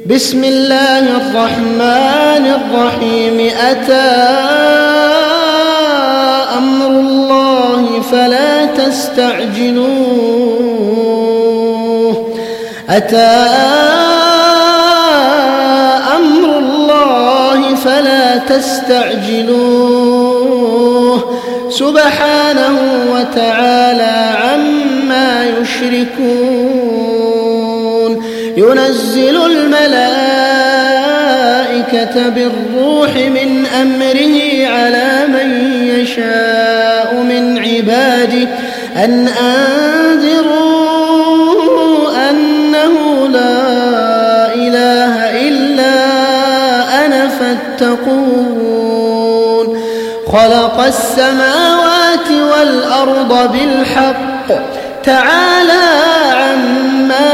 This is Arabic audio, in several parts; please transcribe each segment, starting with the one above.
بسم الله الرحمن الرحيم أتى أمر الله فلا تستعجلوه أتى أمر الله فلا تستعجلوه سبحانه وتعالى عما يشركون ينزل الملائكة بالروح من أمره على من يشاء من عباده أن أنذروا أنه لا إله إلا أنا فاتقون خلق السماوات والأرض بالحق تعالى عما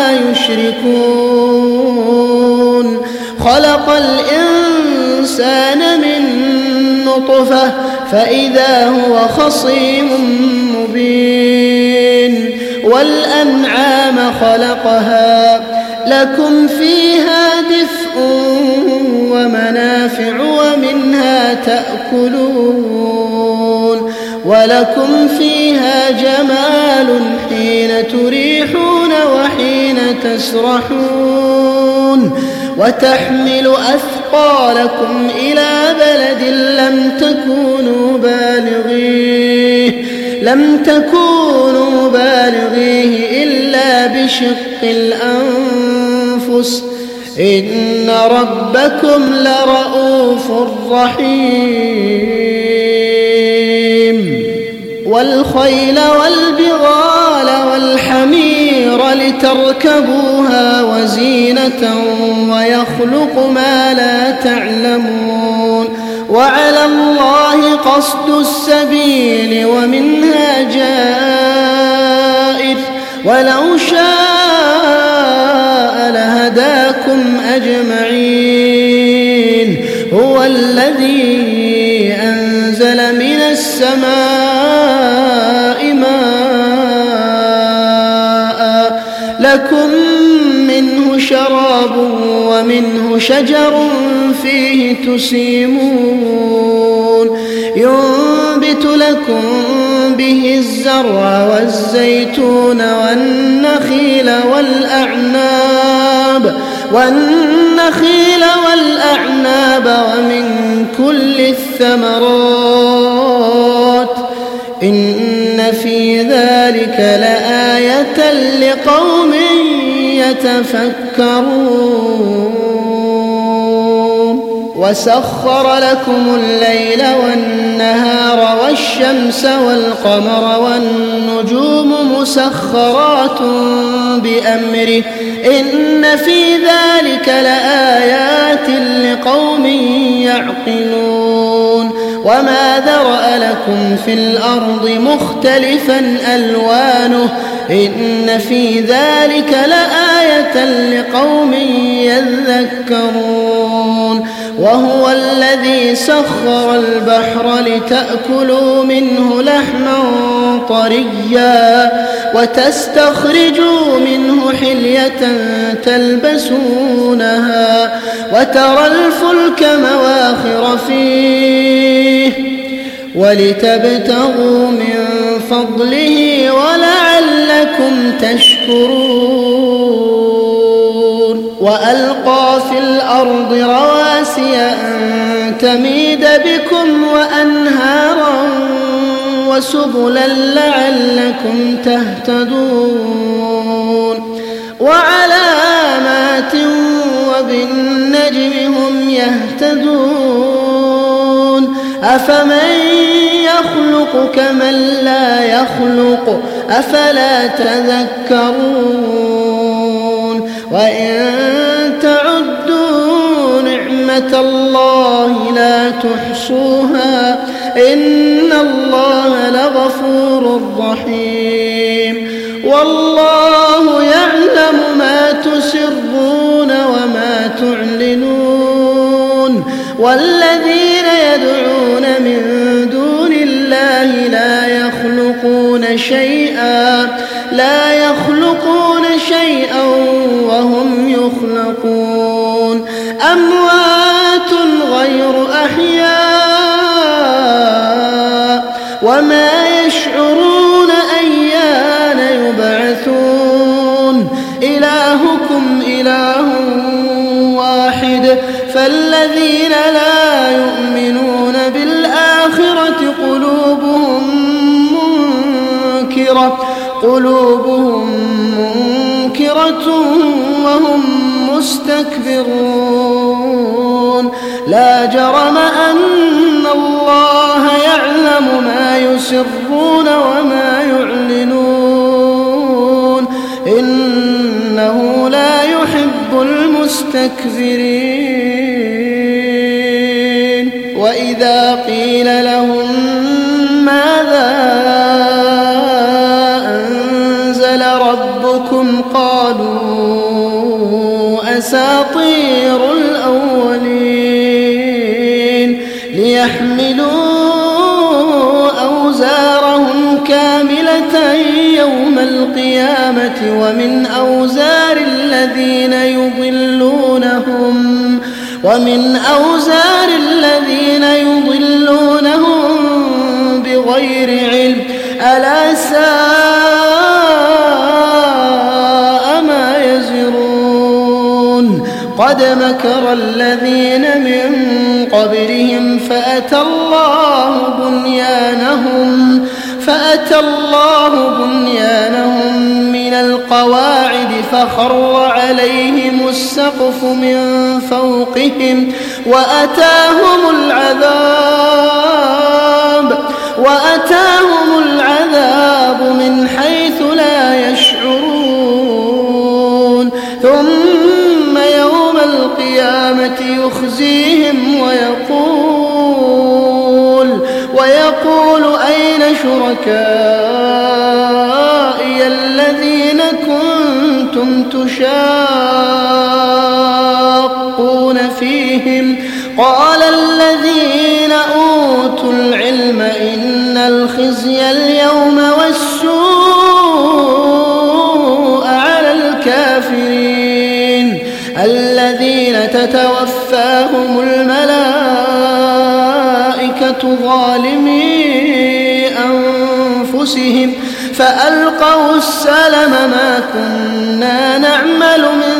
يشركون خلق الإنسان من نطفة فإذا هو خصيم مبين والأنعام خلقها لكم فيها دفء ومنافع ومنها تأكلون ولكم فيها جمال حين تريحون وحين تسرحون وتحمل أثقالكم إلى بلد لم تكونوا بالغيه إلا بشق الأنفس إن ربكم لرؤوف رحيم والخيل والبغال والحمير لتركبوها وزينة ويخلق ما لا تعلمون وعلى الله قصد السبيل ومنها جائر ولو شاء لهداكم أجمعين هو الذي أنزل من السماء ماء لكم منه شراب ومنه شجر فيه تسيمون ينبت لكم به الزرع والزيتون والنخيل والأعناب ومن كل الثمرات إن في ذلك لآية لقوم يتفكرون وسخر لكم الليل والنهار والشمس والقمر والنجوم مسخرات بأمره إن في ذلك لآيات لقوم يعقلون وما ذرأ لكم في الأرض مختلفا ألوانه إن في ذلك لآية لقوم يذكرون وهو الذي سخر البحر لتأكلوا منه لحما طريا وتستخرجوا منه حلية تلبسونها وترى الفلك مواخر فيه ولتبتغوا من فضله ولعلكم تشكرون وألقى في الأرض رواسي أن تميد بكم وأنهارا وسبلا لعلكم تهتدون وعلامات وبالنجم هم يهتدون أفمن يخلق كمن لا يخلق أفلا تذكرون وإن تعدوا نعمة الله لا تحصوها إن الله لغفور رحيم والله يعلم ما تسرون وما تعلنون والذين يدعون من دون الله لا يخلقون شيئا وهم يخلقون أموات غير أحياء وما يشعرون أيان يبعثون إلهكم إله واحد فالذين لا يؤمنون بالآخرة قلوبهم منكرة وهم مستكبرون لا جرم أن الله يعلم ما يسرون وما يعلنون إنه لا يحب المستكبرين وإذا قيل لهم ماذا أنزل ربكم قالوا أساطير الأولين ليحملوا أوزارهم كاملة يوم القيامة ومن أوزار الذين يضلونهم بغير علم ألا ساء ما يزرون قد مكر الذين من قبلهم فأتى الله بنيانهم من القواعد فخر عليهم السقف من فوقهم وأتاهم العذاب من حيث لا يشعرون ثم يوم القيامة يخزيهم ويقول أين شركائي الذين كنتم تشاقون فيهم قال الذين أوتوا العلم إن الخزي اليوم والسوء على الكافرين الذين تتوفاهم الملائكة ظالمي أنفسهم فألقوا السلم ما كنا نعمل من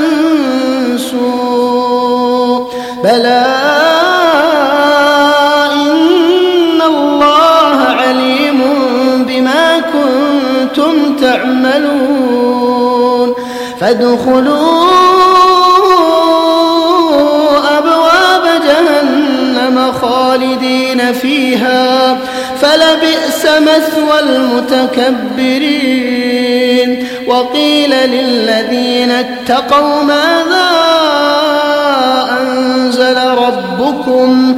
سوء بلى إن الله عليم بما كنتم تعملون فادخلوا أبواب جهنم خالدين فيها فلبئس مثوى المتكبرين وقيل للذين اتقوا ماذا أنزل ربكم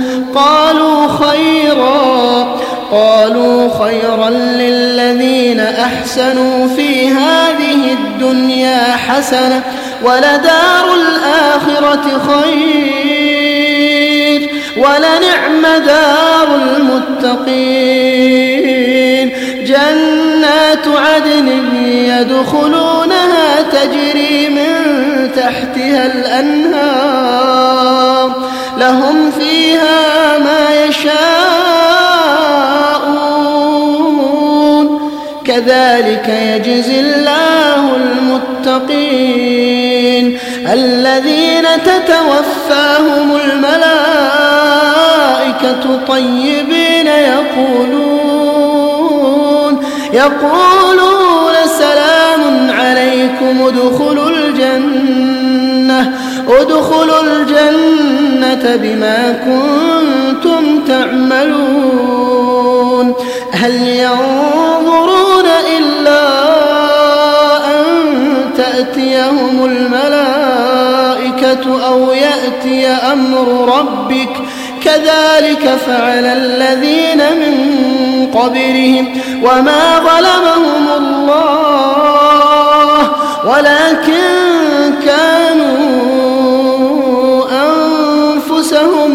قالوا خيرا للذين أحسنوا في هذه الدنيا حسنة ولدار الآخرة خير ولنعم دار المتقين جنات عدن يدخلونها تجري من تحتها الأنهار لهم فيها ما يشاءون كذلك يجزي الله المتقين الذين تتوفاهم الملائكة طيبين يقولون سلام عليكم ادخلوا الجنة بما كنتم تعملون هل ينظرون إلا أن تأتيهم الملائكة أو يأتي أمر ربك كذلك فعل الذين من قبلهم وما ظلمهم الله ولكن كانوا أنفسهم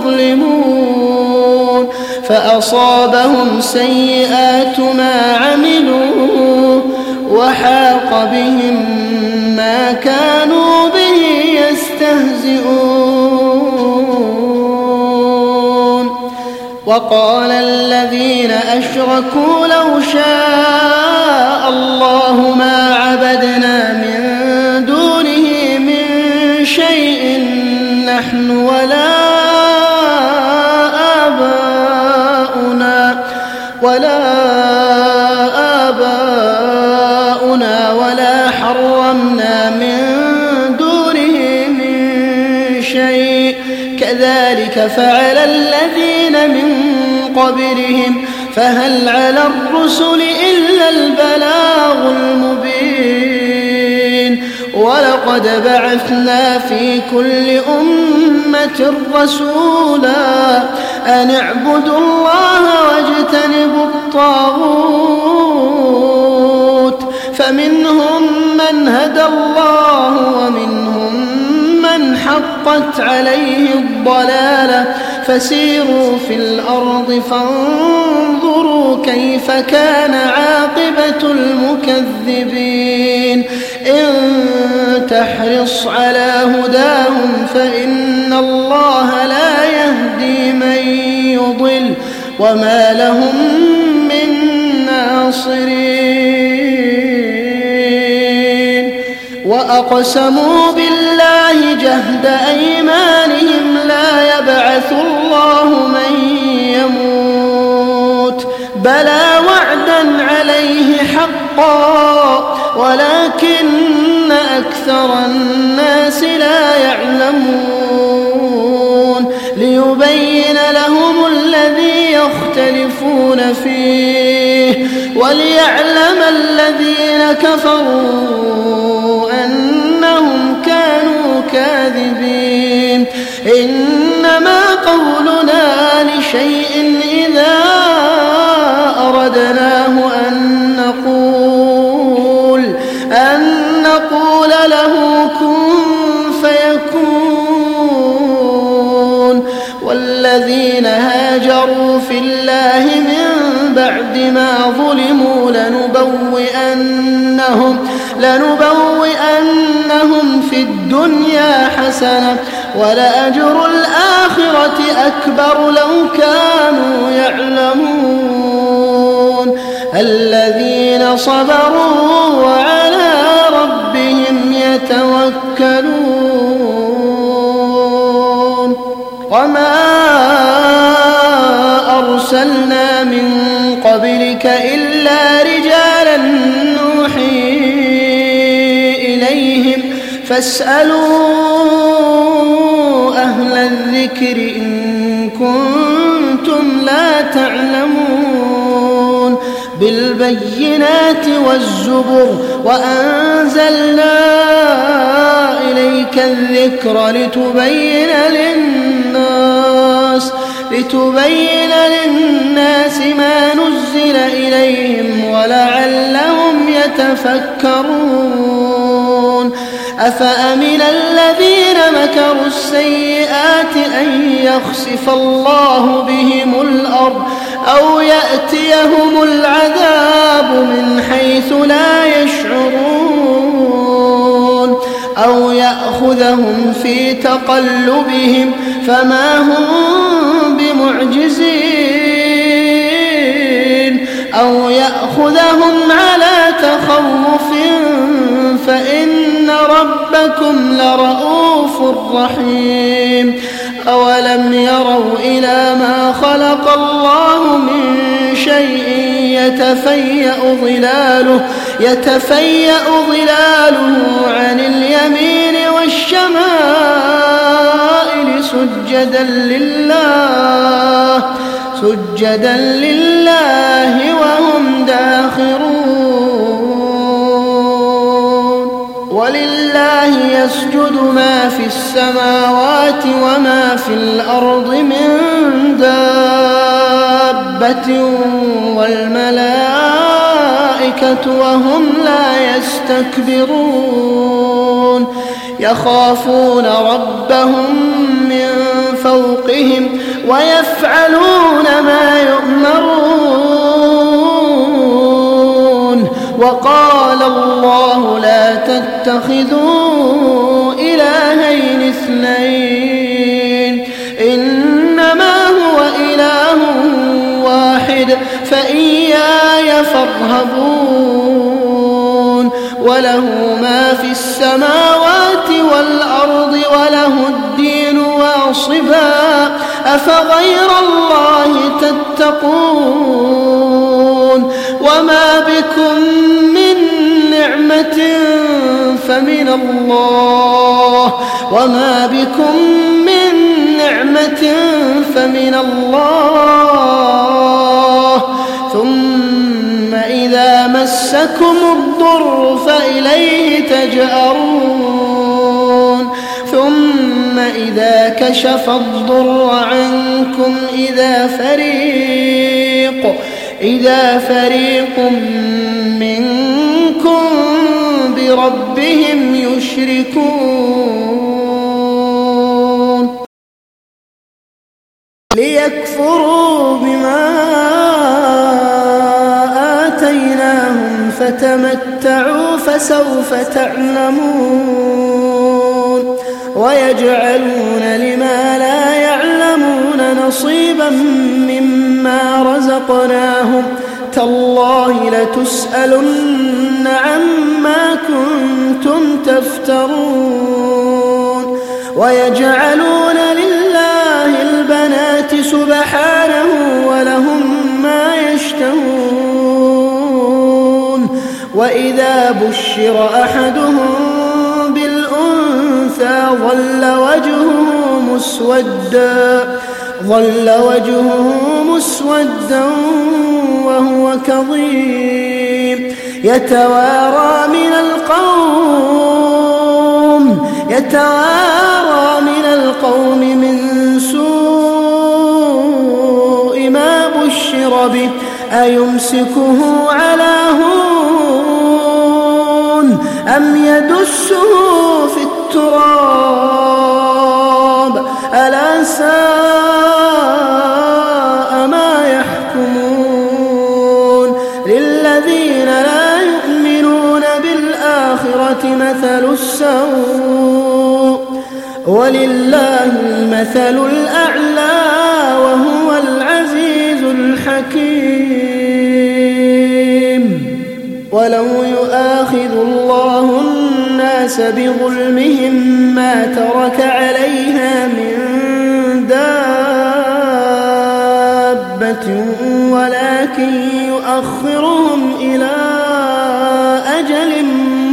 يظلمون فأصابهم سيئات ما عملوا وحاق بهم ما كانوا به يستهزئون وقال الذين أشركوا لو شاء الله ما عبدنا من دونه من شيء نحن ولا آباؤنا ولا حرمنا من دونه من شيء كذلك فعل الذين من قبلهم فهل على الرسل إلا البلاغ المبين ولقد بعثنا في كل أمة رسولا أن اعبدوا الله واجتنبوا الطاغوت فمنهم من هدى الله ومنهم من حقت عليه الضلالة فسيروا في الأرض فانظروا كيف كان عاقبة المكذبين إن تحرص على هداهم فإن الله لا يهدي من يضل وما لهم من ناصرين وأقسموا بالله جهد أيمانهم لا يبعث الله من يموت بلى وعدا عليه حقا ولكن أكثر الناس لا يعلمون ليبين لهم الذي يختلفون فيه وليعلم الذين كفروا أنهم كانوا كاذبين إنما قولنا لشيء إذا أردناه أن نقول له كن فيكون والذين هاجروا في الله من بعد ما ظلموا لنبوئنهم في الدنيا حسنة ولأجر الآخرة أكبر لو كانوا يعلمون الذين صبروا وعلى ربهم يتوكلون وما أرسلنا من قبلك إلا رجالا نوحي إليهم فاسألوا أهل الذكر إن كنتم لا تعلمون بالبينات والزبر وأنزلنا إليك الذكر لتبين للناس ما نزل إليهم ولعلهم يتفكرون أفأمن الذين مكروا السيئات أن يخسف الله بهم الأرض أو يأتيهم العذاب من حيث لا يشعرون أو يأخذهم في تقلبهم فما هم بمعجزين أو يأخذهم على تخوف فإن ربكم لرؤوف رحيم أولم يروا إلى ما خلق الله من شيء يتفيأ ظلاله عن اليمين والشمائل سجدا لله وهم داخرون ولله يسجد ما في السماوات وما في الأرض من دابة والملائكة وهم لا يستكبرون يخافون ربهم من فوقهم ويفعلون ما يؤمرون وقال الله لا تتخذوا إلهين اثنين إنما هو إله يرهبون وله ما في السماوات والأرض وله الدين واصبا أفغير الله تتقون وما بكم من نعمة فمن الله ثم إذا مسكم الضر فإليه تجأرون ثم إذا كشف الضر عنكم إذا فريق منكم بربهم يشركون ليكفروا بما آتيناهم فتمتعوا فسوف تعلمون ويجعلون لما لا يعلمون نصيبا مما رزقناهم تالله لتسألن عما كنتم تفترون ويجعلون لله البنات سبحانه ولهم ما يشتهون وإذا بشر أحدهم بالأنثى ظل وجهه مسودا وهو كظيم يتوارى من القوم من سوء ما بشر به أيمسكه على هون أم يدسه في التراب ألا ساء ما يحكمون للذين لا يؤمنون بالآخرة مثل السوء ولله المثل الأعلى وهو العزيز الحكيم ولو يؤاخذ الله الناس بظلمهم ما ترك عليها من دابة ولكن يؤخرهم إلى أجل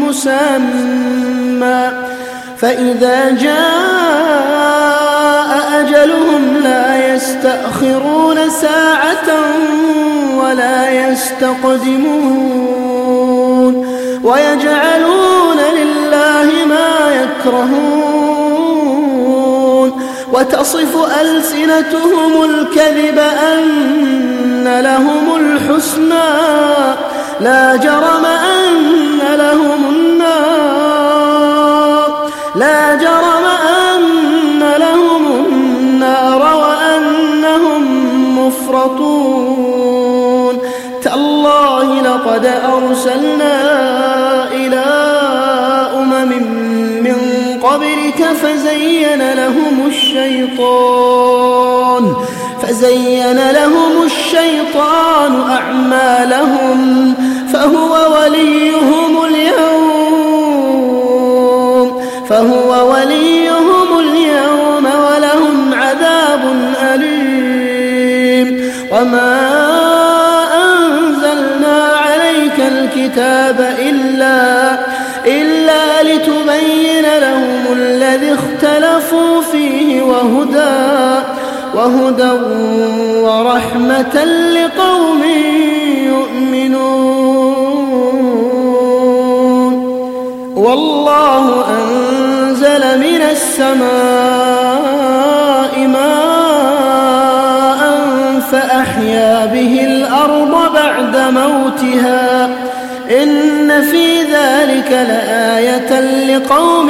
مسمى فإذا جاء أجلهم لا يستأخرون ساعة ولا يستقدمون ويجعلون لله ما يكرهون وتصف ألسنتهم الكذب أن لهم الحسنى لا جرم أن لهم النار وأنهم مفرطون تالله لقد أرسلنا إلى أمم من قبلك فزين لهم الشيطان أعمالهم فهو وليهم اليوم ولهم عذاب أليم وما أنزلنا عليك الكتاب إلا لتبين لهم الذي اختلفوا فيه وهدى ورحمة لقوم يؤمنون والله أنزل من السماء ماء فأحيا به الأرض بعد موتها إن في ذلك لآية لقوم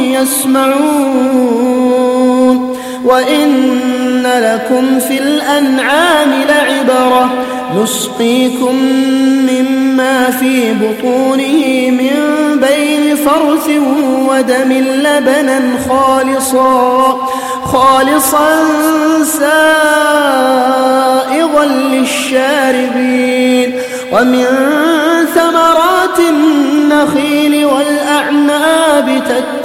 يسمعون وإن لكم في الأنعام لعبرة نسقيكم مما في بطونه من بين فرث ودم لبنا خالصا سائغا للشاربين ومن ثمرات النخيل والأعناب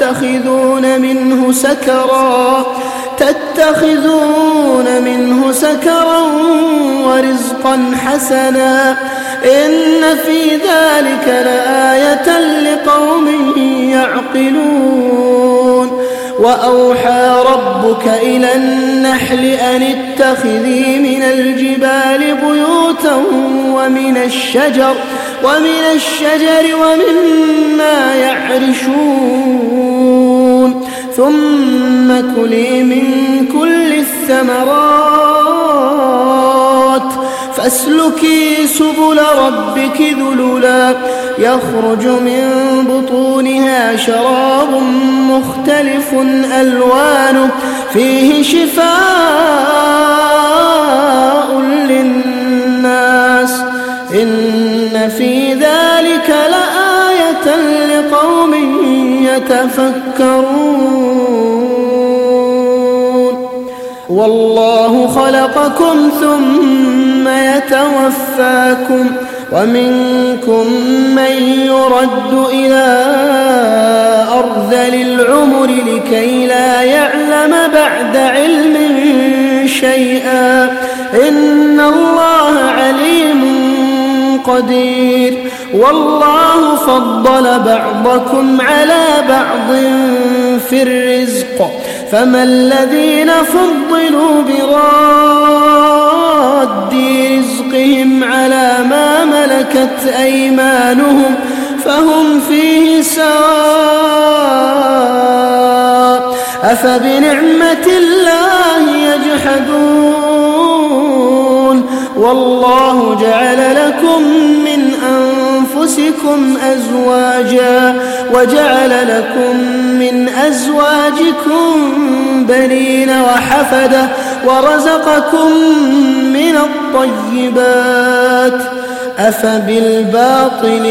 تتخذون منه سكرا ورزقا حسنا إن في ذلك لآية لقوم يعقلون وأوحى ربك إلى النحل أن اتخذي من الجبال بيوتا ومن الشجر ومما يعرشون ثم كلي من كل الثمرات فاسلكي سبل ربك ذللا يخرج من بطونها شراب مختلف ألوانه فيه شفاء للناس إن في ذلك لآية لقوم يتفكرون والله خلقكم ثم يتوفاكم ومنكم من يرد إلى أرذل العمر لكي لا يعلم بعد علم شيئا إن الله عليم قدير والله فضل بعضكم على بعض في الرزق فما الذين فضلوا براد رزقهم على ما ملكت أيمانهم فهم فيه سواء أفبنعمة الله يجحدون والله جعل لكم من أنفسكم أزواجا وجعل لكم من أزواجكم بنين وحفدة ورزقكم من الطيبات أفبالباطل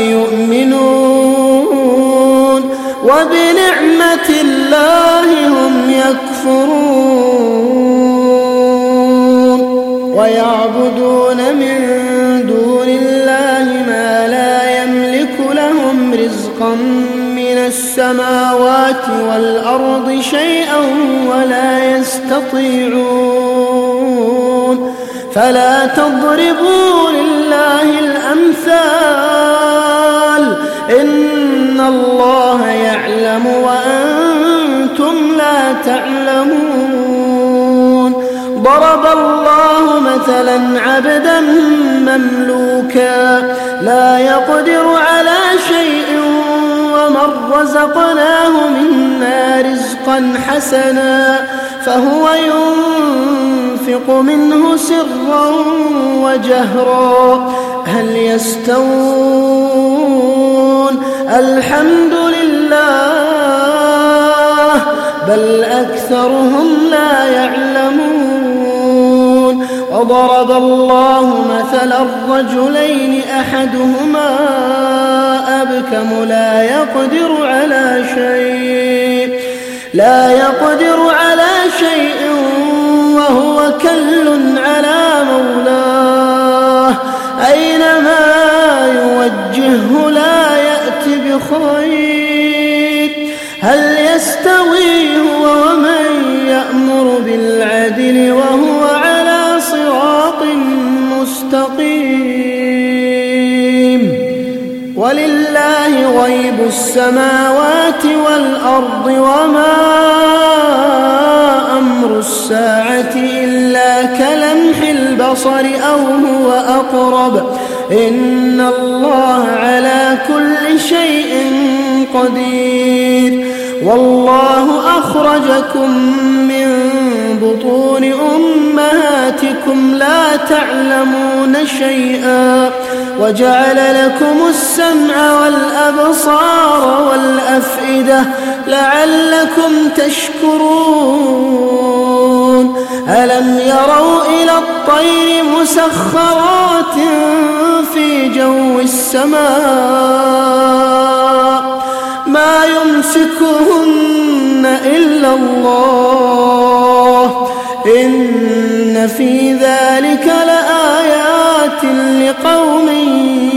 يؤمنون وبنعمة الله هم يكفرون ويعبدون من دون الله ما لا يملك لهم رزقا من السماوات والأرض شيئا ولا يستطيعون فلا تضربوا لله الأمثال إن الله يعلم وأنتم لا تعلمون ضرب الله مثلا عبدا مملوكا لا يقدر على شيء ومن رزقناه منا رزقا حسنا فهو ينفق منه سرا وجهرا هل يستوون الحمد لله بل أكثرهم لا يعلمون وضرب الله مثلا الرجلين أحدهما أبكم لا يقدر على شيء وهو كل على مولاه أينما يوجهه لا يأتي بخير هل يستوي هو ومن يأمر بالعدل وهو على صراط مستقيم ولله غيب السماوات والأرض وما أمر الساعة إلا كلمح البصر أو هو أقرب إن الله على كل شيء قدير والله أخرجكم من بطون أمهاتكم لا تعلمون شيئا وجعل لكم السمع والأبصار والأفئدة لعلكم تشكرون ألم يروا إلى الطير مسخرات في جو السماء ما يمسكهن إلا الله إن في ذلك لآيات لقوم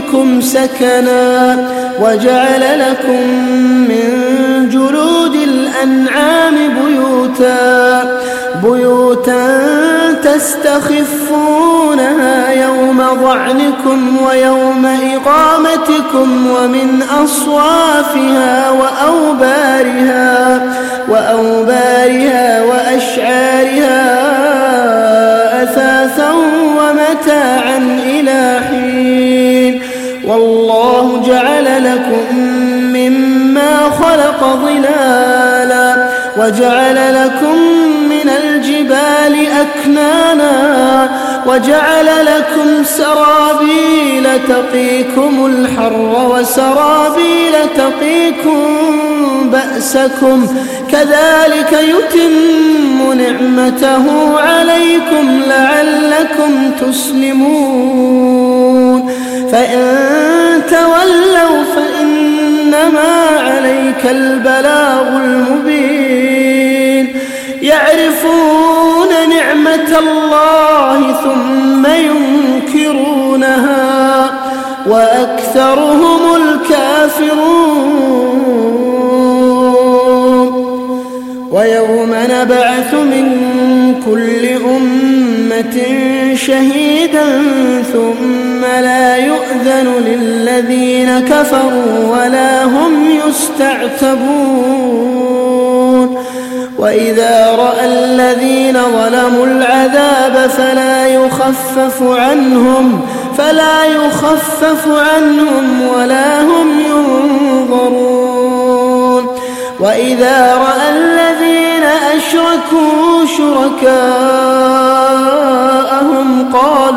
بيوتكم سكنا وجعل لكم من جلود الأنعام بيوتا تستخفونها يوم ظعنكم ويوم إقامتكم ومن أصوافها وأوبارها وأشعارها أثاثا ومتاعا إلى حين. والله جعل لكم مما خلق ظلالا وجعل لكم من الجبال أكنانا وجعل لكم سرابيل تقيكم الحر وسرابيل تقيكم بأسكم كذلك يتم نعمته عليكم لعلكم تسلمون. فإن تولوا فإنما عليك البلاغ المبين. يعرفون نعمة الله ثم ينكرونها وأكثرهم الكافرون. ويوم نبعث من كل أمة شهيدا ثم لا يؤذن للذين كفروا ولا هم يستعتبون. وإذا رأى الذين ظلموا العذاب فلا يخفف عنهم ولا هم ينظرون. وإذا رأى الذين أشركوا شركاءهم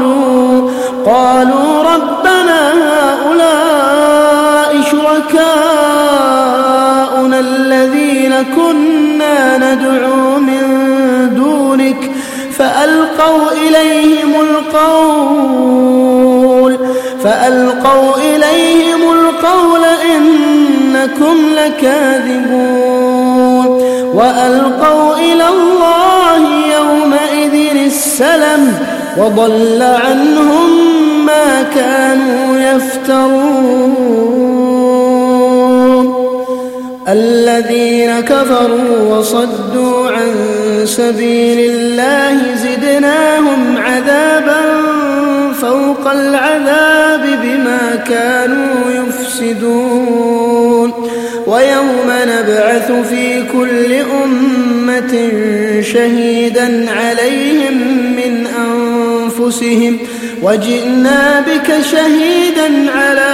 قالوا ربنا هؤلاء شركاؤنا الذين كنا ندعو من دونك فألقوا إليهم القول إنكم لكاذبون. وألقوا إلى الله يومئذ السلم وضل عنهم ما كانوا يفترون. الذين كفروا وصدوا عن سبيل الله زدناهم عذابا فوق العذاب بما كانوا يفسدون. ويوم نبعث في كل أمة شهيدا عليهم من أنفسهم وجئنا بك شهيدا على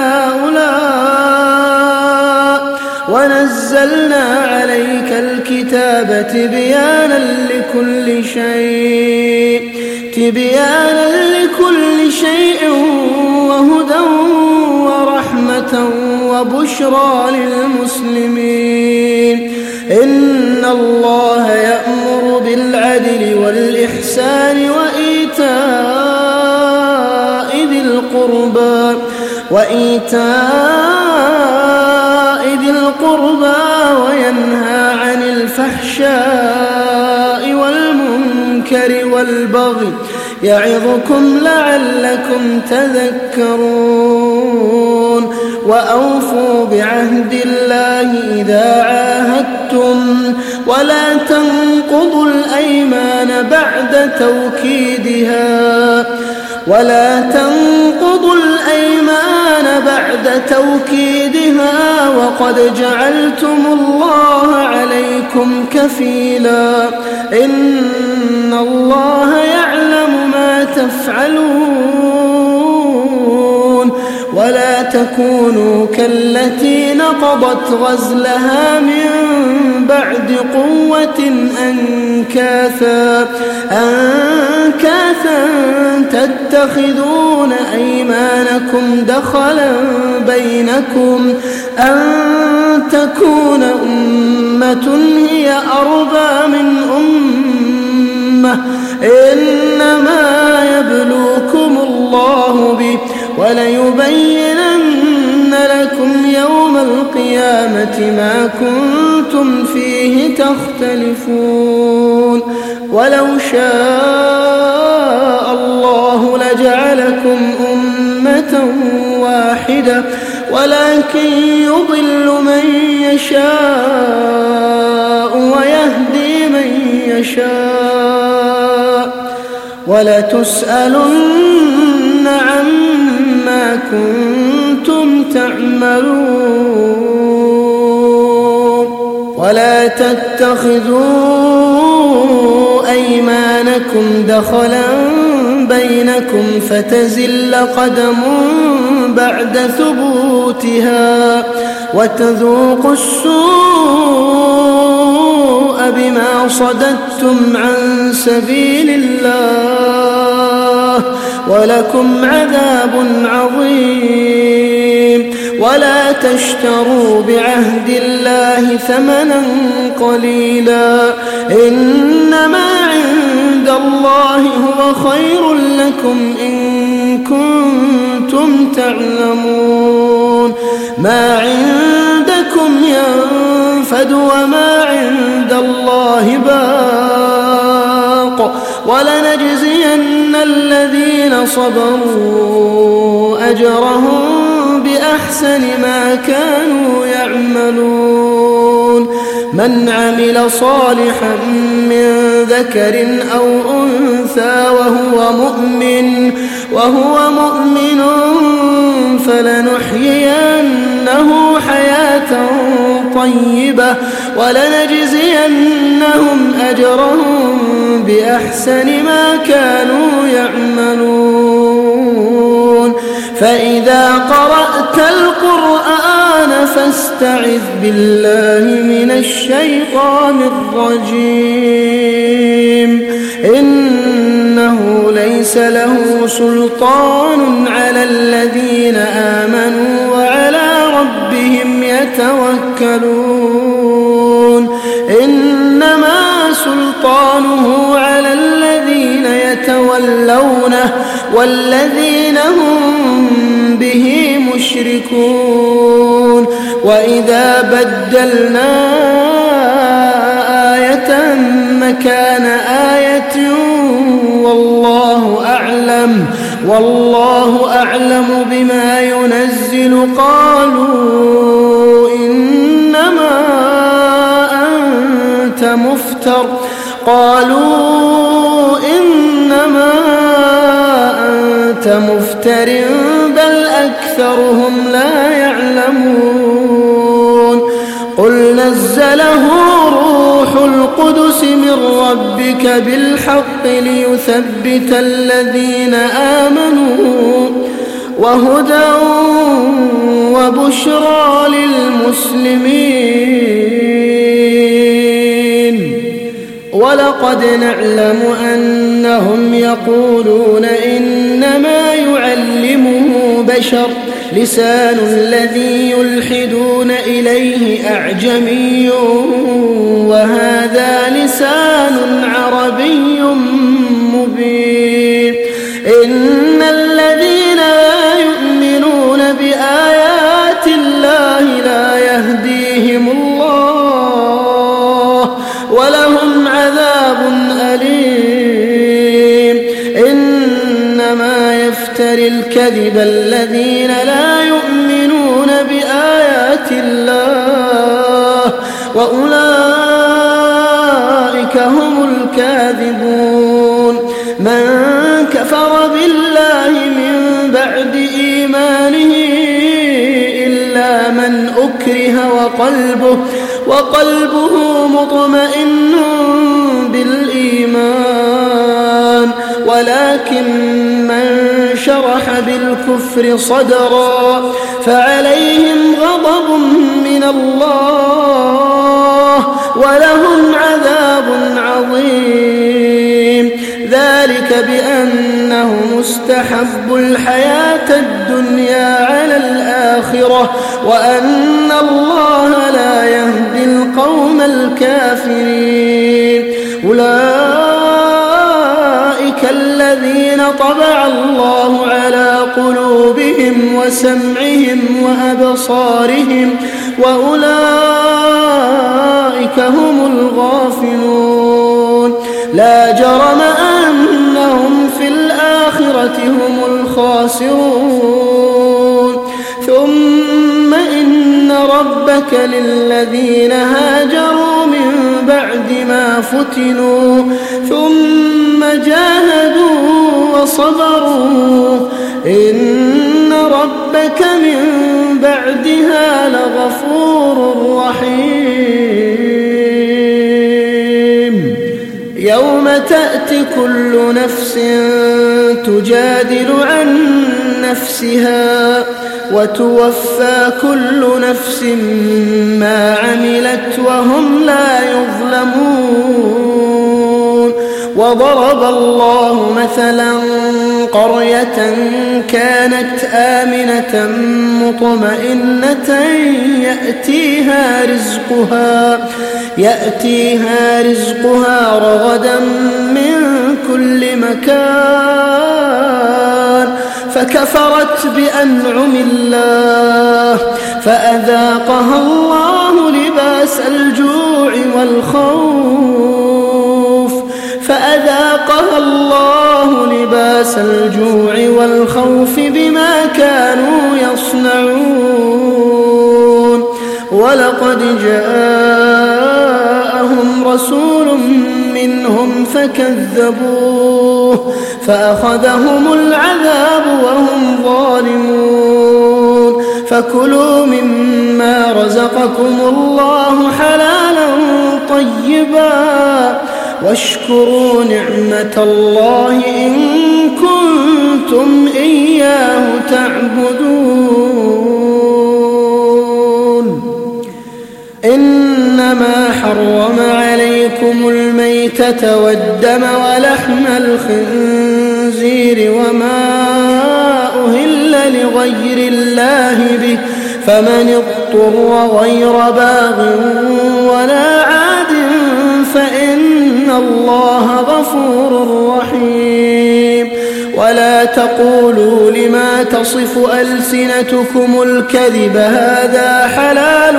هؤلاء ونزلنا عليك الكتاب تبيانا لكل شيء وهدى ورحمة وبشرى للمسلمين. إن الله يأمر بالعدل والإحسان وإيتاء ذي القربى وينهى عن الفحشاء والمنكر والبغي يعظكم لعلكم تذكرون. وأوفوا بعهد الله إذا عاهدتم ولا تنقضوا الأيمان بعد توكيدها وقد جعلتم الله عليكم كفيلا. إن الله يعلم ما تفعلون. ولا تكونوا كالتي نقضت غزلها من بعد قوة أنكاثا تتخذون أيمانكم دخلا بينكم أن تكون أمة هي أربى من أمة إنما يبلوكم الله به وليبينن لكم يوم القيامة ما كنتم فيه تختلفون. ولو شاء الله لجعلكم أمة أمة واحدة ولكن يضل من يشاء ويهدي من يشاء ولتسألن عما كنتم تعملون ولا تتخذوا أيمانكم دخلا بينكم فتزل قدم بعد ثبوتها وتذوقوا السوء بما صددتم عن سبيل الله ولكم عذاب عظيم ولا تشتروا بعهد الله ثمنا قليلا إنما عند الله هو خير لكم إن كنتم تعلمون ما عندكم ينفد وما عند الله باق ولنجزين الذين صبروا أجرهم بأحسن ما كانوا يعملون من عمل صالحا من ذكر أو أنثى وهو مؤمن فلنحيينه حياة طيبة ولنجزينهم أجرهم بأحسن ما كانوا يعملون فإذا قرأت القرآن فاستعذ بالله من الشيطان الرجيم إنه ليس له سلطان على الذين آمنوا وعلى ربهم يتوكلون إنما سلطانه على الذين يتولونه والذين هم به مشركون وإذا بدلنا آية مكان آية والله أعلم بما ينزل قالوا إنما أنت مفتر بل أكثرهم لا يعلمون قل نزله روح القدس من ربك بالحق ليثبت الذين آمنوا وهدى وبشرى للمسلمين ولقد نعلم أنهم يقولون إنما يعلمه بشر لسان الذي يلحدون إليه أعجمي وهذا لسان عربي مبين إن الذين لا يؤمنون بآيات الله لا يهديهم الله ولهم عذاب أليم إنما يفتري الكذب الذين لا يؤمنون بآيات الله وأولئك هم الكاذبون من كفر بالله من بعد إيمانه إلا من أكره وقلبه مطمئن بالإيمان ولكن من شرح بالكفر صدرا فعليهم غضب من الله ولهم عذاب عظيم ذلك بأنهم استحبوا الحياة الدنيا على الآخرة وأن الله لا يهدي القوم الكافرين أولئك الذين طبع الله على قلوبهم وسمعهم وأبصارهم وأولئك هم الغافلون لا جرم أنهم في الآخرة الآخرة هم الخاسرون ثم إن ربك للذين هاجروا من بعد ما فتنوا ثم جاهدوا وصبروا إن ربك من بعدها لغفور رحيم يوم تأتي كل نفس تجادل عن نفسها وتوفى كل نفس ما عملت وهم لا يظلمون وضرب الله مثلا قرية كانت آمنة مطمئنة يأتيها رزقها رغدا من كل مكان فكفرت بأنعم الله فأذاقها الله لباس الجوع والخوف بما كانوا يصنعون ولقد جاءهم رسول منهم فكذبوه فأخذهم العذاب وهم ظالمون فكلوا مما رزقكم الله حلالا طيبا واشكروا نعمة الله إن كنتم إياه تعبدون إنما حرم عليكم الميتة والدم ولحم الخنزير وما أهل لغير الله به فمن اضطر غير باغ ولا عاد فإن الله غفور رحيم ولا تقولوا لما تصف ألسنتكم الكذب هذا حلال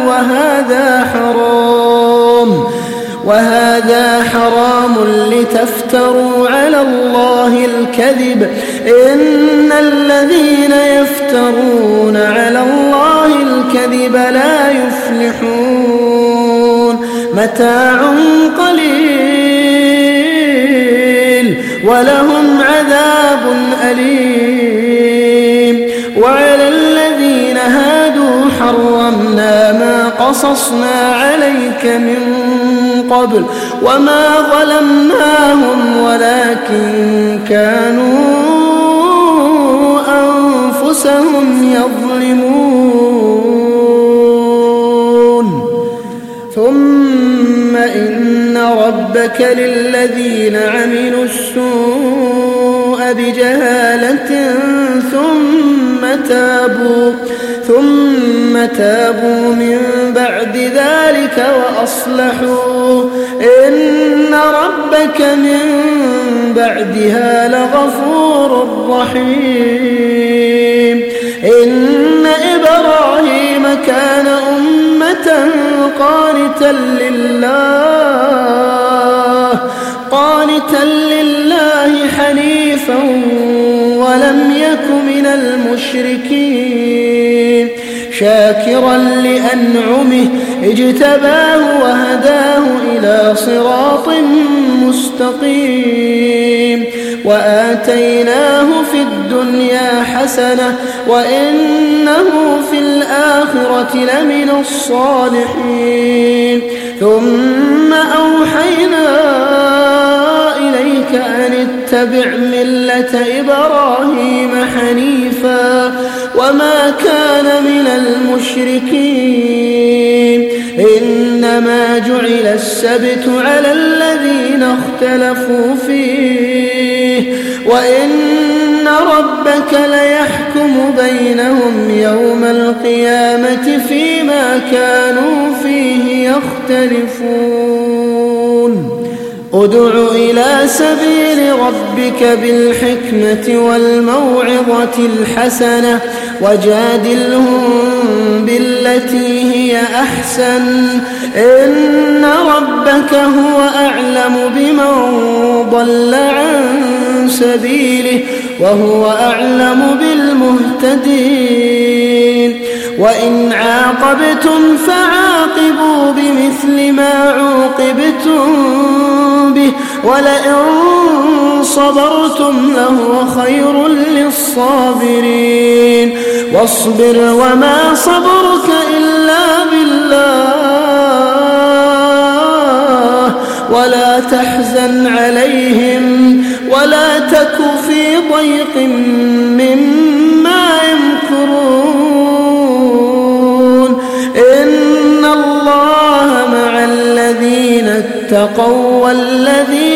وهذا حرام لتفتروا على الله الكذب إن الذين يفترون على الله الكذب لا يفلحون متاع قليل ولهم عذاب أليم وعلى الذين هادوا حرمنا ما قصصنا عليك من قبل وما ظلمناهم ولكن كانوا أنفسهم يظلمون ثم إن ربك للذين عملوا السوء بجهالة ثم تابوا من بعد ذلك وأصلحوا إن ربك من بعدها لغفور رحيم إن إبراهيم كان أمة قانتا لله حنيفا ولم يك من المشركين شاكرا لأنعمه اجتباه وهداه إلى صراط مستقيم وآتيناه في الدنيا حسنة وإنه في الآخرة لمن الصالحين ثم أوحينا إليك أن اتبع ملة إبراهيم حنيفا وما كان من المشركين إنما جعل السبت على الذين اختلفوا فيه وإن ربك ليحكم بينهم يوم القيامة فيما كانوا فيه يختلفون ادع إلى سبيل ربك بالحكمة والموعظة الحسنة وجادلهم بالتي هي أحسن إن ربك هو أعلم بمن ضل عن سبيله وهو أعلم بالمهتدين وإن عاقبتم فعاقبوا بمثل ما عوقبتم به ولئن صبرتم لهو خير للصابرين واصبر وما صبرك إلا بالله ولا تحزن عليهم ولا تك في ضيق مما يمكرون إن الله مع الذين اتقوا والذين